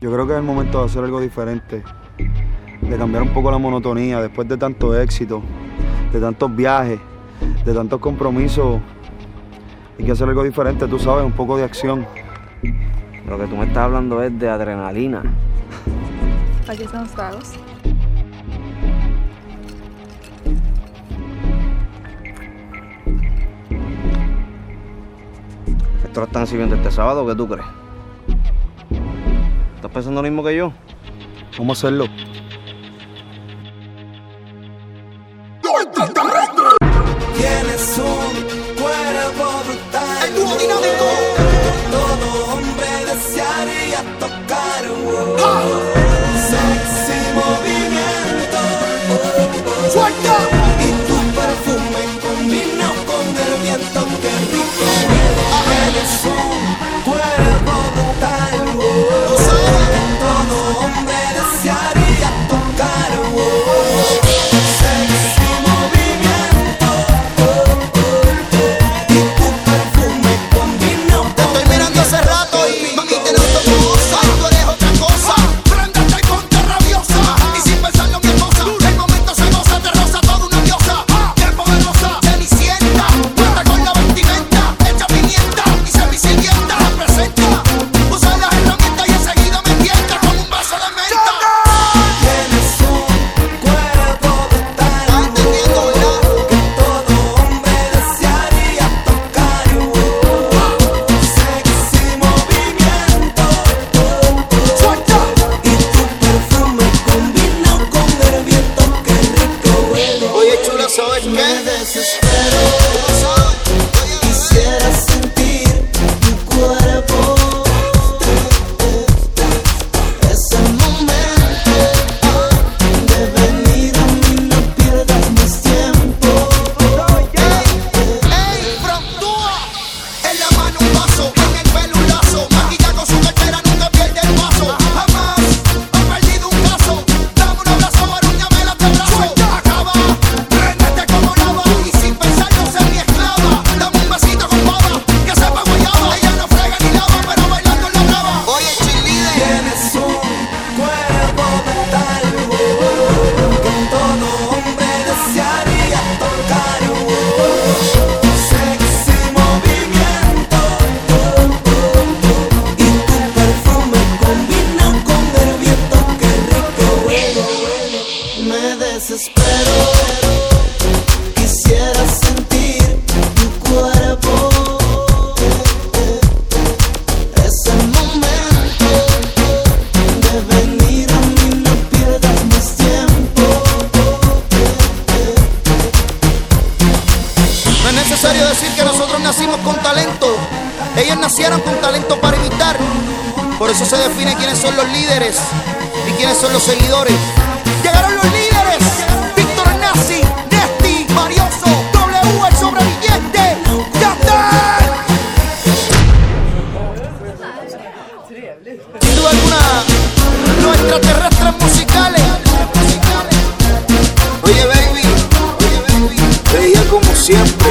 Yo creo que es el momento de hacer algo diferente, de cambiar un poco la monotonía después de tanto éxito, de tantos viajes, de tantos compromisos. Hay que hacer algo diferente, tú sabes, un poco de acción. Lo que tú me estás hablando es de adrenalina. Aquí están los tragos. ¿Esto lo están sirviendo este sábado? ¿Qué tú crees? ¿Estás pensando lo mismo que yo? Vamos a hacerlo. Tienes un cuerpo brutal. El dúo dinámico. Todo hombre desearía tocar. Sexy movimiento. Suelta. Y tu perfume combina con el viento. Qué rico. Tienes un cuerpo brutal. Todo hombre desearía tocar. Sexy movimiento. Y tu perfume combina. Te estoy mirando hace rato y mami te noto hermosa. Tú eres otra cosa. Préndete y ponte rabiosa. Y sin pensarlo mi esposa. El momento se goza, te roza toda una diosa. Qué poderosa, cenicienta. Cuenta con la vestimenta, echa pimienta y semi-sirvienta. Representa, usa las herramientas y enseguida me tienta con un vaso de menta. Tienes un cuerpo brutal. ¿Estás entendiendo, verdad? Que todo hombre desearía tocar. Sexy movimiento. Suelta. Y tu perfume combina con el viento. Qué rico huele. Oye, chula, ¿sabes qué? Me desespero. Quisiera sentir tu cuerpo. Es el momento de venir a mí, no pierdas más tiempo. ¡Ey, frontúa! En la mano un vaso, en el pelo un lazo. Maquilla con su cartera, nunca pierde el paso. Jamás ha perdido un caso. Dame un abrazo, arúñame el antebrazo. Acaba, préndete como lava. Y sin pensarlo ser mi esclava. Dame un besito con baba, que sepa guayaba. Ella no frega ni lava, pero bailando la brava. Oye, chilide, tienes un cuerpo mental que todo hombre desearía tocar. Sexy movimiento. Y tu perfume combina con el viento. Qué rico huele. Me desespero. Quisiera sentir tu cuerpo. Es el momento de venir a mí, no pierdas más tiempo. No es necesario decir que nosotros nacimos con talento. Ellos nacieron con talento para imitar. Por eso se define quiénes son los líderes y quiénes son los seguidores. Llegaron los líderes: Víctor Nazi, Nesti, Marioso, W, el sobreviviente, Yandel. Sin duda alguna, los extraterrestres musicales. Oye baby, veía como siempre.